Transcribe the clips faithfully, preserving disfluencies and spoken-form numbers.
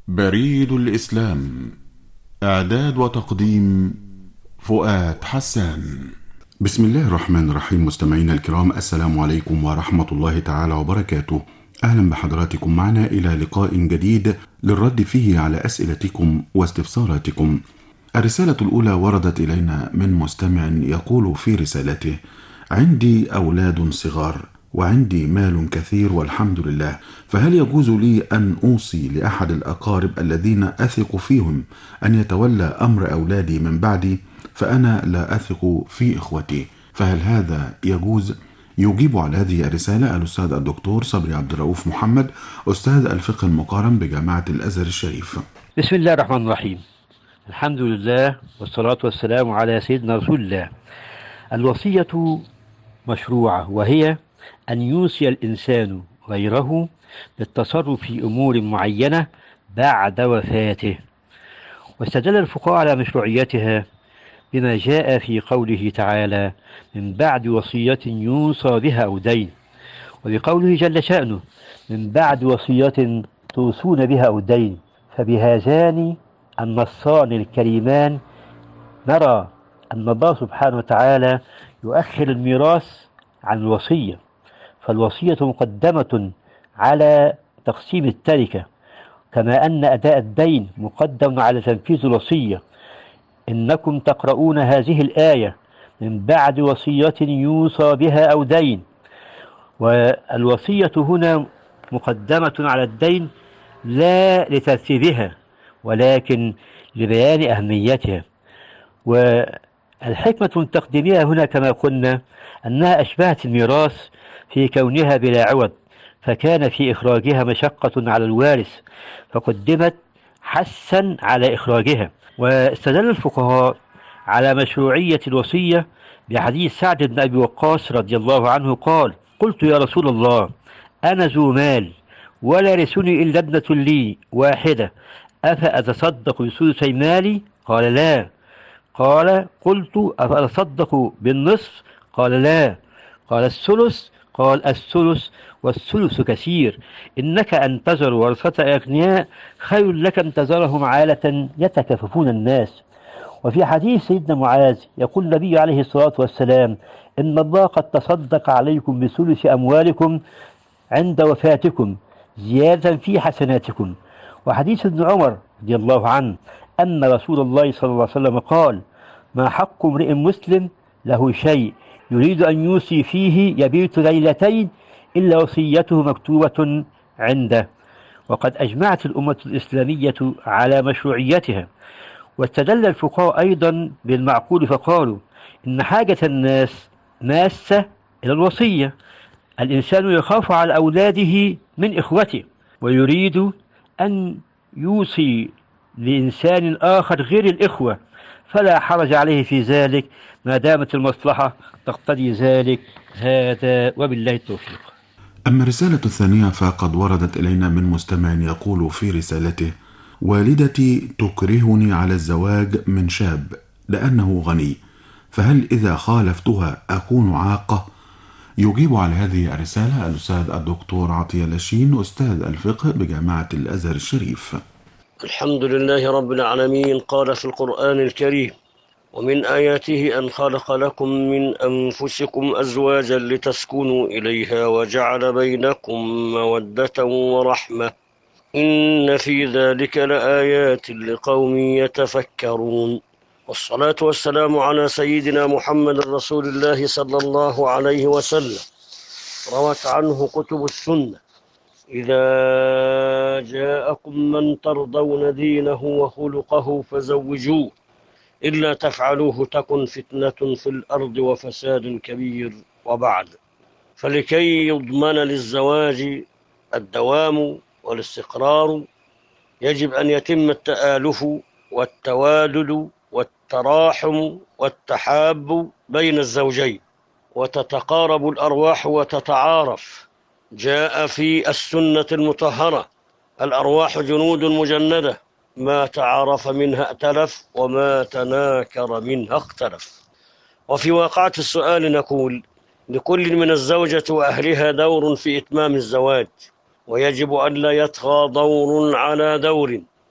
بريد الإسلام. إعداد وتقديم فؤاد حسان. بسم الله الرحمن الرحيم. مستمعينا الكرام، السلام عليكم ورحمة الله تعالى وبركاته. أهلا بحضراتكم معنا إلى لقاء جديد للرد فيه على أسئلتكم واستفساراتكم. الرسالة الأولى وردت إلينا من مستمع يقول في رسالته: عندي أولاد صغار وعندي مال كثير والحمد لله، فهل يجوز لي أن أوصي لأحد الأقارب الذين أثق فيهم أن يتولى أمر أولادي من بعدي؟ فأنا لا أثق في إخوتي، فهل هذا يجوز؟ يجيب على هذه الرسالة الأستاذ الدكتور صبري عبد الرؤوف محمد، أستاذ الفقه المقارن بجامعة الأزهر الشريف. بسم الله الرحمن الرحيم. الحمد لله والصلاة والسلام على سيدنا رسول الله. الوصية مشروعة، وهي أن يوصي الإنسان غيره بالتصرف في أمور معينة بعد وفاته، واستدل الفقهاء على مشروعيتها بما جاء في قوله تعالى: من بعد وصية يوصى بها أو دين، وبقوله جل شأنه: من بعد وصية توصون بها أو دين. فبهذان النصان الكريمان نرى أن الله سبحانه وتعالى يؤخر الميراث عن الوصية، فالوصية مقدمة على تقسيم التركة، كما أن أداء الدين مقدم على تنفيذ الوصية. إنكم تقرؤون هذه الآية من بعد وصية يوصى بها أو دين، والوصية هنا مقدمة على الدين لا لترتيبها ولكن لبيان أهميتها. والحكمة من تقديمها هنا كما قلنا أنها أشبهت الميراث في كونها بلا عوض، فكان في إخراجها مشقة على الوارث فقدمت حثا على إخراجها. واستدل الفقهاء على مشروعية الوصية بحديث سعد بن أبي وقاص رضي الله عنه قال: قلت يا رسول الله، أنا ذو مال ولا يرثني إلا ابنة لي واحدة، أفأتصدق بثلثي مالي؟ قال لا. قال: قلت أفأتصدق بالنصف؟ قال لا. قال: الثلث؟ قال: الثلث والثلث كثير، إنك أن تذر ورثة أغنياء خير لك أن تذرهم عالة يتكففون الناس. وفي حديث سيدنا معاذ يقول النبي عليه الصلاة والسلام: إن الله قد تصدق عليكم بثلث أموالكم عند وفاتكم زيادة في حسناتكم. وحديث ابن عمر رضي الله عنه أن رسول الله صلى الله عليه وسلم قال: ما حق امرئ مسلم له شيء يريد أن يوصي فيه يبيت ليلتين إلا وصيته مكتوبة عنده. وقد أجمعت الأمة الإسلامية على مشروعيتها. واستدل الفقهاء أيضا بالمعقول فقالوا: إن حاجة الناس ماسة إلى الوصية. الإنسان يخاف على أولاده من إخوته ويريد أن يوصي لإنسان آخر غير الإخوة، فلا حرج عليه في ذلك ما دامت المصلحة تقتضي ذلك. هذا وبالله التوفيق. أما الرسالة الثانية فقد وردت إلينا من مستمع يقول في رسالته: والدتي تكرهني على الزواج من شاب لأنه غني، فهل إذا خالفتها أكون عاقة؟ يجيب على هذه الرسالة الأستاذ الدكتور عطية لاشين، أستاذ الفقه بجامعة الأزهر الشريف. الحمد لله رب العالمين. قال في القرآن الكريم: ومن آياته أن خلق لكم من أنفسكم أزواجا لتسكنوا إليها وجعل بينكم مودة ورحمة إن في ذلك لآيات لقوم يتفكرون. والصلاة والسلام على سيدنا محمد رسول الله صلى الله عليه وسلم. روت عنه كتب السنة: إذا جاءكم من ترضون دينه وخلقه فزوجوه، إلا تفعلوه تكن فتنة في الأرض وفساد كبير. وبعد، فلكي يضمن للزواج الدوام والاستقرار يجب أن يتم التآلف والتوالد والتراحم والتحاب بين الزوجين، وتتقارب الأرواح وتتعارف. جاء في السنة المطهرة: الأرواح جنود مجندة، ما تعارف منها ائتلف وما تناكر منها اختلف. وفي واقعة السؤال نقول: لكل من الزوجة وأهلها دور في إتمام الزواج، ويجب أن لا يطغى دور على دور،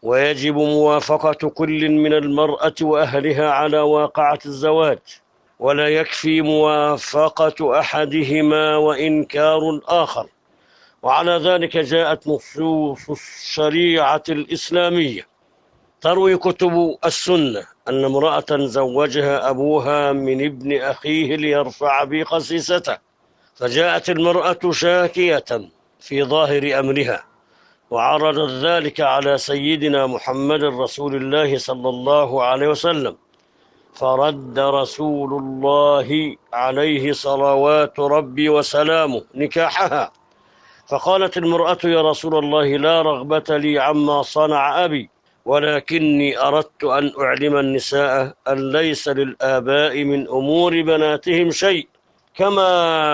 ويجب موافقة كل من المرأة وأهلها على واقعة الزواج، ولا يكفي موافقة أحدهما وإنكار الآخر. وعلى ذلك جاءت نصوص الشريعة الإسلامية. تروي كتب السنة أن امرأة زوجها أبوها من ابن أخيه ليرفع بخسيسته، فجاءت المرأة شاكية في ظاهر أمرها، وعرضت ذلك على سيدنا محمد رسول الله صلى الله عليه وسلم، فرد رسول الله عليه صلوات ربي وسلامه نكاحها. فقالت المرأة: يا رسول الله، لا رغبة لي عما صنع أبي، ولكني أردت أن أعلم النساء أن ليس للآباء من أمور بناتهم شيء. كما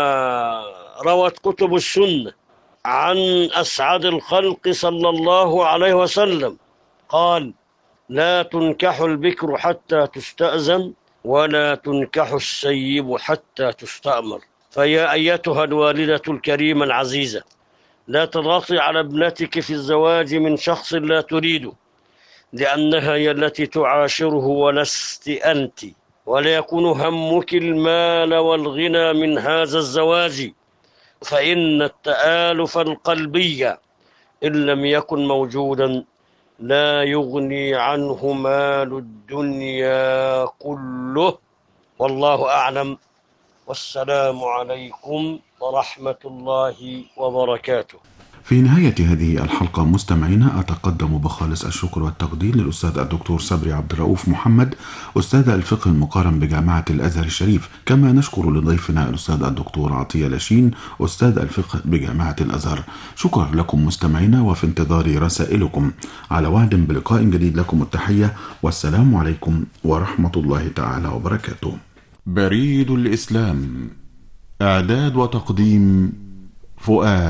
روت كتب السنة عن أسعد الخلق صلى الله عليه وسلم قال: لا تنكح البكر حتى تستأذن، ولا تنكح السيب حتى تستأمر. فيا أيتها الوالدة الكريمة العزيزة، لا تضغطي على ابنتك في الزواج من شخص لا تريده، لأنها هي التي تعاشره ولست أنت، ولا يكون همك المال والغنى من هذا الزواج، فإن التآلف القلبي إن لم يكن موجودا لا يغني عنه مال الدنيا كله. والله أعلم، والسلام عليكم ورحمة الله وبركاته. في نهاية هذه الحلقة مستمعينا أتقدم بخالص الشكر والتقدير للأستاذ الدكتور صبري عبد الرؤوف محمد، أستاذ الفقه المقارن بجامعة الأزهر الشريف. كما نشكر لضيفنا الأستاذ الدكتور عطية لاشين، أستاذ الفقه بجامعة الأزهر. شكرا لكم مستمعينا، وفي انتظار رسائلكم. على وعد بلقاء جديد، لكم التحية والسلام عليكم ورحمة الله تعالى وبركاته. بريد الإسلام، إعداد وتقديم فؤاد